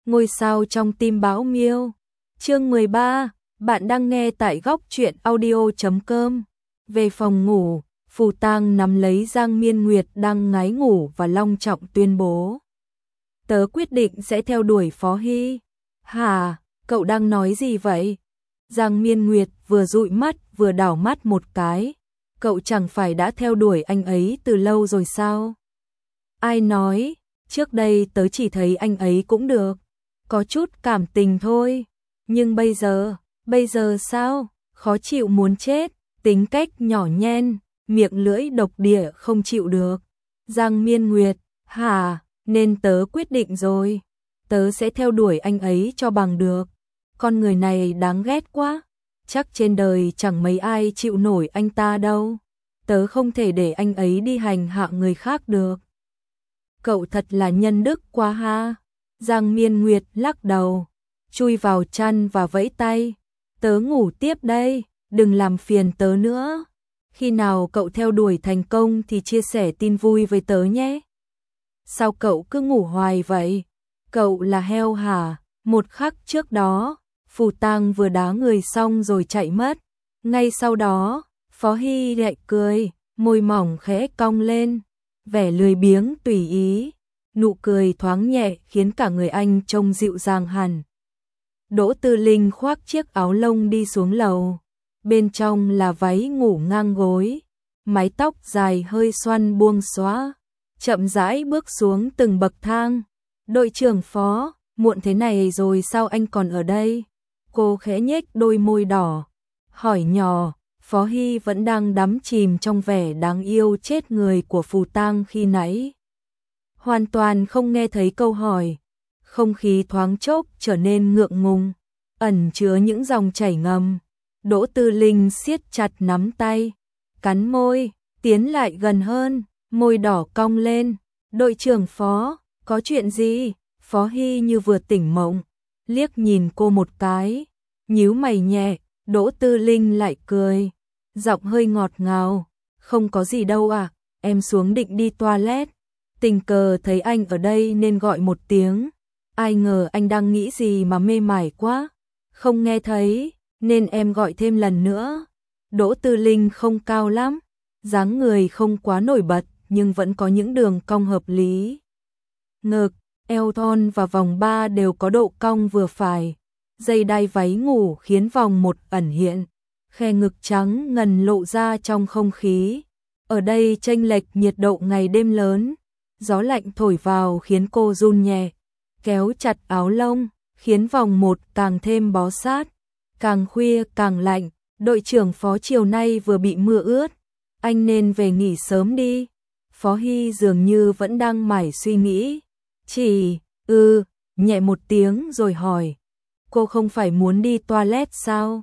Ngôi sao trong tim Bão Miêu. Chương 13, bạn đang nghe tại góc truyện audio.com. Về phòng ngủ, Phù Tang nắm lấy Giang Miên Nguyệt đang ngái ngủ và long trọng tuyên bố: "Tớ quyết định sẽ theo đuổi Phó Hy." "Hả, cậu đang nói gì vậy?" Giang Miên Nguyệt vừa dụi mắt vừa đảo mắt một cái. "Cậu chẳng phải đã theo đuổi anh ấy từ lâu rồi sao?" "Ai nói, trước đây tớ chỉ thấy anh ấy cũng được, có chút cảm tình thôi. Nhưng bây giờ sao? Khó chịu muốn chết, tính cách nhỏ nhen, miệng lưỡi độc địa không chịu được." Giang Miên Nguyệt: "Hả, nên tớ quyết định rồi. Tớ sẽ theo đuổi anh ấy cho bằng được. Con người này đáng ghét quá. Chắc trên đời chẳng mấy ai chịu nổi anh ta đâu. Tớ không thể để anh ấy đi hành hạ người khác được." "Cậu thật là nhân đức quá ha." Giang Miên Nguyệt lắc đầu, chui vào chăn và vẫy tay. "Tớ ngủ tiếp đây, đừng làm phiền tớ nữa. Khi nào cậu theo đuổi thành công thì chia sẻ tin vui với tớ nhé." "Sao cậu cứ ngủ hoài vậy? Cậu là heo hả?" Một khắc trước đó, Phù Tang vừa đá người xong rồi chạy mất. Ngay sau đó, Phó Hy lại cười, môi mỏng khẽ cong lên, vẻ lười biếng tùy ý. Nụ cười thoáng nhẹ khiến cả người anh trông dịu dàng hẳn. Đỗ Tư Linh khoác chiếc áo lông đi xuống lầu. Bên trong là váy ngủ ngang gối, mái tóc dài hơi xoăn buông xõa, chậm rãi bước xuống từng bậc thang. "Đội trưởng Phó, muộn thế này rồi sao anh còn ở đây?" Cô khẽ nhếch đôi môi đỏ, hỏi nhỏ. Phó Hy vẫn đang đắm chìm trong vẻ đáng yêu chết người của Phù Tang khi nãy, hoàn toàn không nghe thấy câu hỏi. Không khí thoáng chốc trở nên ngượng ngùng, ẩn chứa những dòng chảy ngầm. Đỗ Tư Linh siết chặt nắm tay, cắn môi, tiến lại gần hơn, môi đỏ cong lên. "Đội trưởng Phó, có chuyện gì?" Phó Hy như vừa tỉnh mộng, liếc nhìn cô một cái, nhíu mày nhẹ. Đỗ Tư Linh lại cười, giọng hơi ngọt ngào. "Không có gì đâu à, em xuống định đi toilet. Tình cờ thấy anh ở đây nên gọi một tiếng. Ai ngờ anh đang nghĩ gì mà mê mải quá, không nghe thấy, nên em gọi thêm lần nữa." Đỗ Tư Linh không cao lắm, dáng người không quá nổi bật nhưng vẫn có những đường cong hợp lý. Ngực, eo thon và vòng ba đều có độ cong vừa phải. Dây đai váy ngủ khiến vòng một ẩn hiện, khe ngực trắng ngần lộ ra trong không khí. Ở đây chênh lệch nhiệt độ ngày đêm lớn, gió lạnh thổi vào khiến cô run nhẹ, kéo chặt áo lông, khiến vòng một càng thêm bó sát. Càng khuya càng lạnh. "Đội trưởng Phó chiều nay vừa bị mưa ướt, anh nên về nghỉ sớm đi." Phó Hy dường như vẫn đang mải suy nghĩ, chỉ nhẹ một tiếng rồi hỏi: "Cô không phải muốn đi toilet sao?"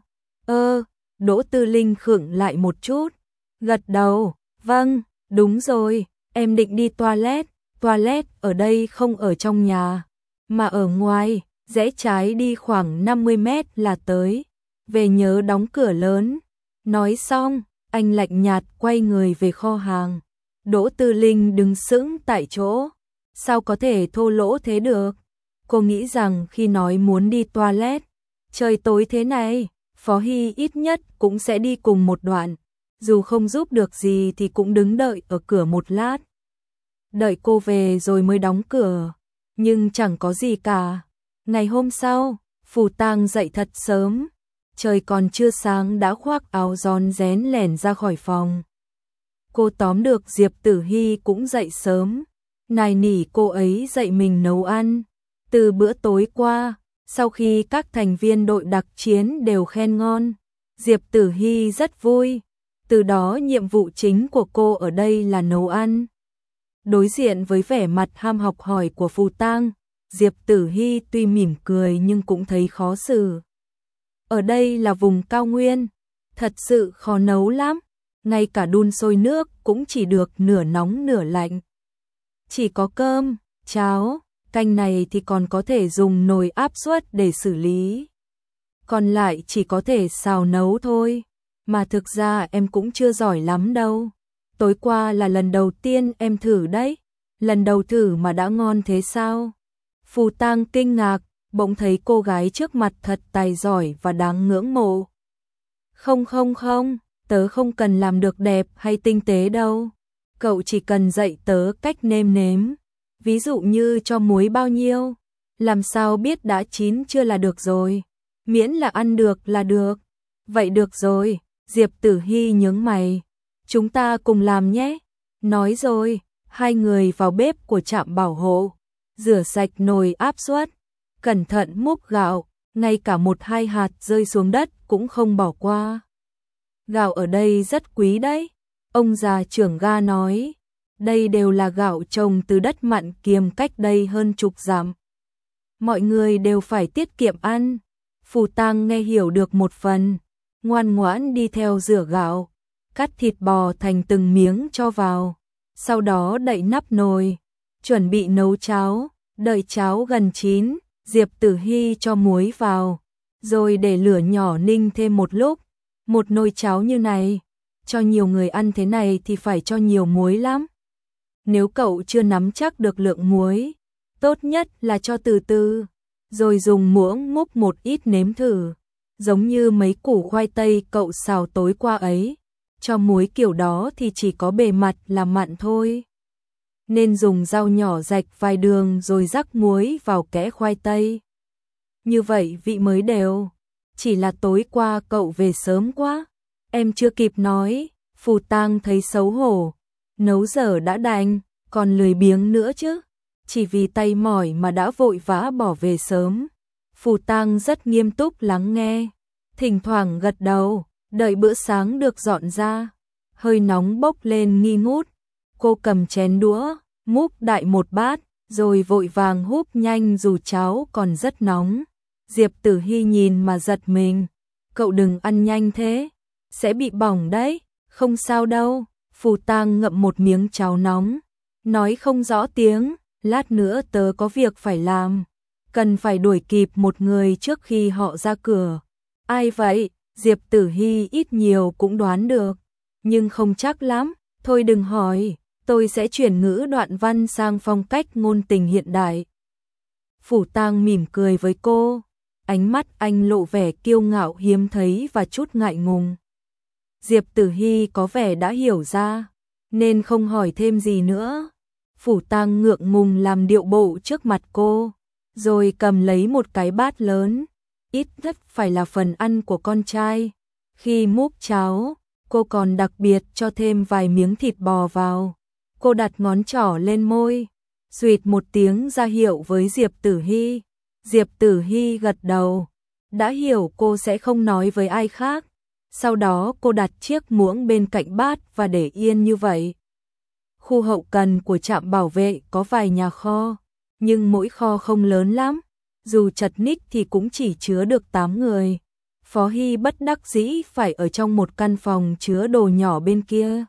Đỗ Tư Linh khựng lại một chút, gật đầu, "Vâng, đúng rồi, em định đi toilet. Toilet ở đây không ở trong nhà, mà ở ngoài, rẽ trái đi khoảng 50 mét là tới. Về nhớ đóng cửa lớn." Nói xong, anh lạnh nhạt quay người về kho hàng. Đỗ Tư Linh đứng sững tại chỗ. Sao có thể thô lỗ thế được? Cô nghĩ rằng khi nói muốn đi toilet, trời tối thế này, Phó Hy ít nhất cũng sẽ đi cùng một đoạn. Dù không giúp được gì thì cũng đứng đợi ở cửa một lát, đợi cô về rồi mới đóng cửa. Nhưng chẳng có gì cả. Ngày hôm sau, Phù Tang dậy thật sớm. Trời còn chưa sáng đã khoác áo rón rén lẻn ra khỏi phòng. Cô tóm được Diệp Tử Hy cũng dậy sớm, nài nỉ cô ấy dạy mình nấu ăn. Từ bữa tối qua, sau khi các thành viên đội đặc chiến đều khen ngon, Diệp Tử Hy rất vui. Từ đó nhiệm vụ chính của cô ở đây là nấu ăn. Đối diện với vẻ mặt ham học hỏi của Phù Tang, Diệp Tử Hy tuy mỉm cười nhưng cũng thấy khó xử. Ở đây là vùng cao nguyên, thật sự khó nấu lắm. Ngay cả đun sôi nước cũng chỉ được nửa nóng nửa lạnh. Chỉ có cơm, cháo, canh này thì còn có thể dùng nồi áp suất để xử lý. Còn lại chỉ có thể xào nấu thôi. Mà thực ra em cũng chưa giỏi lắm đâu. Tối qua là lần đầu tiên em thử đấy. Lần đầu thử mà đã ngon thế sao?" Phù Tang kinh ngạc, bỗng thấy cô gái trước mặt thật tài giỏi và đáng ngưỡng mộ. Không không không, tớ không cần làm được đẹp hay tinh tế đâu. Cậu chỉ cần dạy tớ cách nêm nếm. Ví dụ như cho muối bao nhiêu, làm sao biết đã chín chưa là được rồi. Miễn là ăn được là được. Vậy được rồi, Diệp Tử Hy nhướng mày. Chúng ta cùng làm nhé. Nói rồi, hai người vào bếp của trạm bảo hộ, rửa sạch nồi áp suất, cẩn thận múc gạo, ngay cả một hai hạt rơi xuống đất cũng không bỏ qua. Gạo ở đây rất quý đấy, ông già trưởng ga nói. Đây đều là gạo trồng từ đất mặn Kiềm cách đây hơn chục dặm. Mọi người đều phải tiết kiệm ăn. Phù Tang nghe hiểu được một phần, ngoan ngoãn đi theo rửa gạo, cắt thịt bò thành từng miếng cho vào, sau đó đậy nắp nồi, chuẩn bị nấu cháo. Đợi cháo gần chín, Diệp Tử Hy cho muối vào, rồi để lửa nhỏ ninh thêm một lúc. Một nồi cháo như này, cho nhiều người ăn thế này thì phải cho nhiều muối lắm. Nếu cậu chưa nắm chắc được lượng muối, tốt nhất là cho từ từ, rồi dùng muỗng múc một ít nếm thử. Giống như mấy củ khoai tây cậu xào tối qua ấy, cho muối kiểu đó thì chỉ có bề mặt là mặn thôi. Nên dùng dao nhỏ rạch vài đường rồi rắc muối vào kẽ khoai tây. Như vậy vị mới đều. Chỉ là tối qua cậu về sớm quá, em chưa kịp nói. Phù Tang thấy xấu hổ. Nấu dở đã đành, còn lười biếng nữa chứ. Chỉ vì tay mỏi mà đã vội vã bỏ về sớm. Phù Tang rất nghiêm túc lắng nghe, thỉnh thoảng gật đầu, đợi bữa sáng được dọn ra. Hơi nóng bốc lên nghi ngút. Cô cầm chén đũa, múc đại một bát, rồi vội vàng húp nhanh dù cháo còn rất nóng. Diệp Tử Hy nhìn mà giật mình. Cậu đừng ăn nhanh thế, sẽ bị bỏng đấy. Không sao đâu. Phù Tang ngậm một miếng cháo nóng, nói không rõ tiếng. Lát nữa tớ có việc phải làm, cần phải đuổi kịp một người trước khi họ ra cửa. Ai vậy? Diệp Tử Hy ít nhiều cũng đoán được, nhưng không chắc lắm. Thôi đừng hỏi, tôi sẽ chuyển ngữ đoạn văn sang phong cách ngôn tình hiện đại. Phù Tang mỉm cười với cô, ánh mắt anh lộ vẻ kiêu ngạo hiếm thấy và chút ngại ngùng. Diệp Tử Hy có vẻ đã hiểu ra, nên không hỏi thêm gì nữa. Phù Tang ngượng ngùng làm điệu bộ trước mặt cô, rồi cầm lấy một cái bát lớn, ít nhất phải là phần ăn của con trai. Khi múc cháo, cô còn đặc biệt cho thêm vài miếng thịt bò vào. Cô đặt ngón trỏ lên môi, xuýt một tiếng ra hiệu với Diệp Tử Hy. Diệp Tử Hy gật đầu, đã hiểu cô sẽ không nói với ai khác. Sau đó cô đặt chiếc muỗng bên cạnh bát và để yên như vậy. Khu hậu cần của trạm bảo vệ có vài nhà kho, nhưng mỗi kho không lớn lắm, dù chật ních thì cũng chỉ chứa được 8 người. Phó Hy bất đắc dĩ phải ở trong một căn phòng chứa đồ nhỏ bên kia.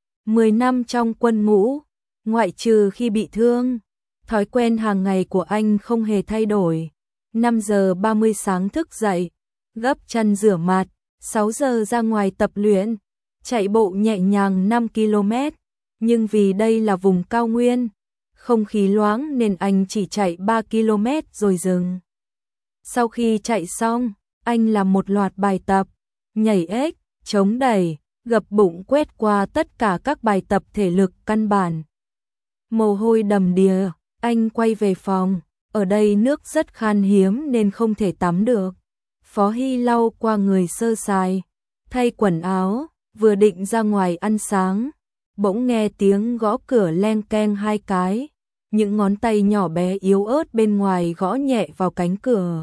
10 năm trong quân ngũ, ngoại trừ khi bị thương, thói quen hàng ngày của anh không hề thay đổi. 5 giờ 30 sáng thức dậy, gấp chăn rửa mặt, 6 giờ ra ngoài tập luyện, chạy bộ nhẹ nhàng 5 km. Nhưng vì đây là vùng cao nguyên, không khí loãng nên anh chỉ chạy 3 km rồi dừng. Sau khi chạy xong, anh làm một loạt bài tập, nhảy ếch, chống đẩy, gập bụng quét qua tất cả các bài tập thể lực căn bản. Mồ hôi đầm đìa, anh quay về phòng, ở đây nước rất khan hiếm nên không thể tắm được. Phó Hy lau qua người sơ sài, thay quần áo, vừa định ra ngoài ăn sáng, bỗng nghe tiếng gõ cửa leng keng 2 cái, những ngón tay nhỏ bé yếu ớt bên ngoài gõ nhẹ vào cánh cửa.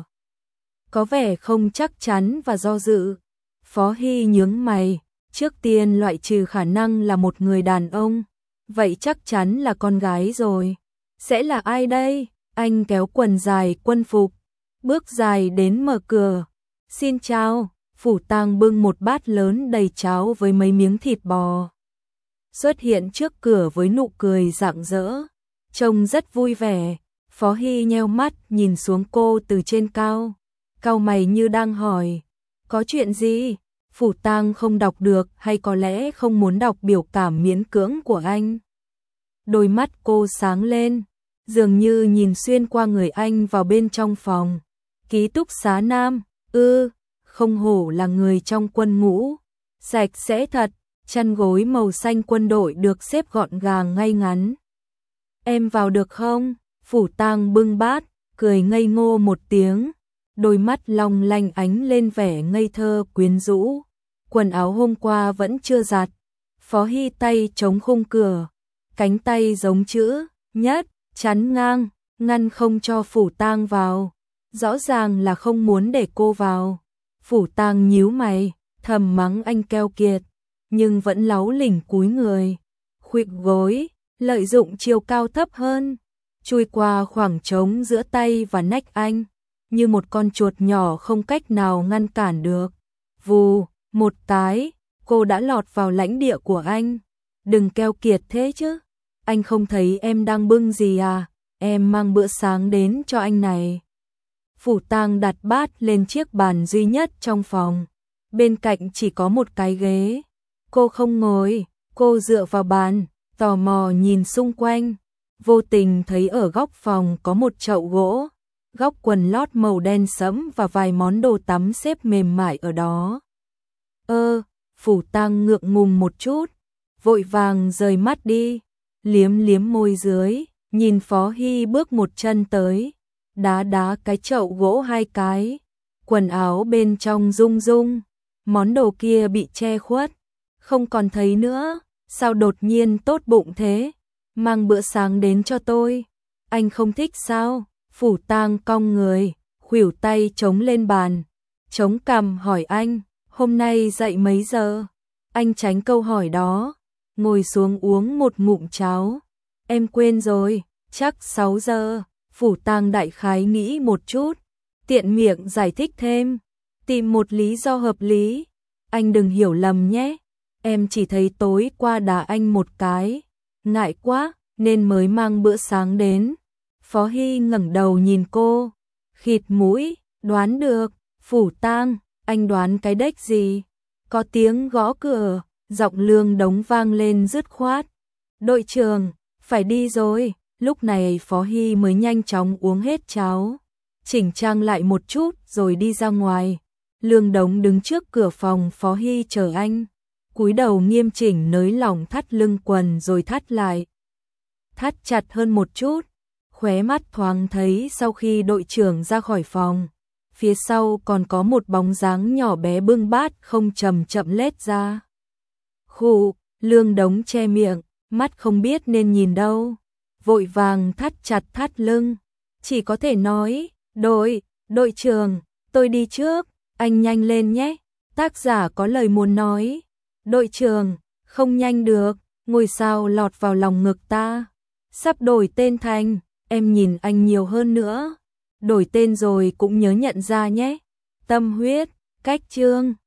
Có vẻ không chắc chắn và do dự. Phó Hy nhướng mày, trước tiên loại trừ khả năng là một người đàn ông, vậy chắc chắn là con gái rồi. Sẽ là ai đây? Anh kéo quần dài quân phục, bước dài đến mở cửa. Xin chào. Phù Tang bưng một bát lớn đầy cháo với mấy miếng thịt bò, xuất hiện trước cửa với nụ cười rạng rỡ, trông rất vui vẻ. Phó Hy nheo mắt nhìn xuống cô từ trên cao, cau mày như đang hỏi, có chuyện gì? Phù Tang không đọc được hay có lẽ không muốn đọc biểu cảm miễn cưỡng của anh. Đôi mắt cô sáng lên, dường như nhìn xuyên qua người anh vào bên trong phòng. Ký túc xá nam, không hổ là người trong quân ngũ. Sạch sẽ thật, chăn gối màu xanh quân đội được xếp gọn gàng ngay ngắn. Em vào được không? Phủ Tang bưng bát, cười ngây ngô một tiếng. Đôi mắt long lanh ánh lên vẻ ngây thơ quyến rũ. Quần áo hôm qua vẫn chưa giặt. Phó Hy tay chống khung cửa, cánh tay giống chữ nhất, chắn ngang, ngăn không cho Phủ Tang vào. Rõ ràng là không muốn để cô vào. Phủ Tang nhíu mày, thầm mắng anh keo kiệt, nhưng vẫn láu lỉnh cúi người, khuỵu gối, lợi dụng chiều cao thấp hơn, chui qua khoảng trống giữa tay và nách anh, như một con chuột nhỏ không cách nào ngăn cản được. Vù, một cái, cô đã lọt vào lãnh địa của anh. Đừng keo kiệt thế chứ. Anh không thấy em đang bưng gì à? Em mang bữa sáng đến cho anh này. Phủ Tang đặt bát lên chiếc bàn duy nhất trong phòng. Bên cạnh chỉ có một cái ghế. Cô không ngồi, cô dựa vào bàn, tò mò nhìn xung quanh. Vô tình thấy ở góc phòng có một chậu gỗ, góc quần lót màu đen sẫm và vài món đồ tắm xếp mềm mại ở đó. Phủ Tang ngượng ngùng một chút, vội vàng rời mắt đi, liếm liếm môi dưới, nhìn Phó Hy bước một chân tới, đá cái chậu gỗ hai cái, quần áo bên trong rung rung, món đồ kia bị che khuất, không còn thấy nữa, sao đột nhiên tốt bụng thế, mang bữa sáng đến cho tôi, anh không thích sao? Phủ Tang cong người, khuỷu tay chống lên bàn, chống cằm hỏi anh, hôm nay dậy mấy giờ? Anh tránh câu hỏi đó, ngồi xuống uống một ngụm cháo. Em quên rồi, chắc 6 giờ. Phủ Tang đại khái nghĩ một chút, tiện miệng giải thích thêm, tìm một lý do hợp lý. Anh đừng hiểu lầm nhé, em chỉ thấy tối qua đá anh một cái, ngại quá nên mới mang bữa sáng đến. Phó Hy ngẩng đầu nhìn cô, khịt mũi, đoán được. Phủ Tang, anh đoán cái đếch gì? Có tiếng gõ cửa, giọng Lương Đống vang lên dứt khoát. Đội trưởng, phải đi rồi. Lúc này Phó Hy mới nhanh chóng uống hết cháo, chỉnh trang lại một chút rồi đi ra ngoài. Lương Đống đứng trước cửa phòng Phó Hy chờ anh, cúi đầu nghiêm chỉnh nới lỏng thắt lưng quần rồi thắt lại. Thắt chặt hơn một chút, khóe mắt thoáng thấy sau khi đội trưởng ra khỏi phòng, phía sau còn có một bóng dáng nhỏ bé bưng bát không chậm lết ra. Khụ, Lương Đống che miệng, mắt không biết nên nhìn đâu, vội vàng thắt chặt thắt lưng, chỉ có thể nói, đội trưởng, tôi đi trước, anh nhanh lên nhé, tác giả có lời muốn nói. Đội trưởng, không nhanh được, ngôi sao lọt vào lòng ngực ta, sắp đổi tên thành, em nhìn anh nhiều hơn nữa, đổi tên rồi cũng nhớ nhận ra nhé. Tâm huyết, cách chương.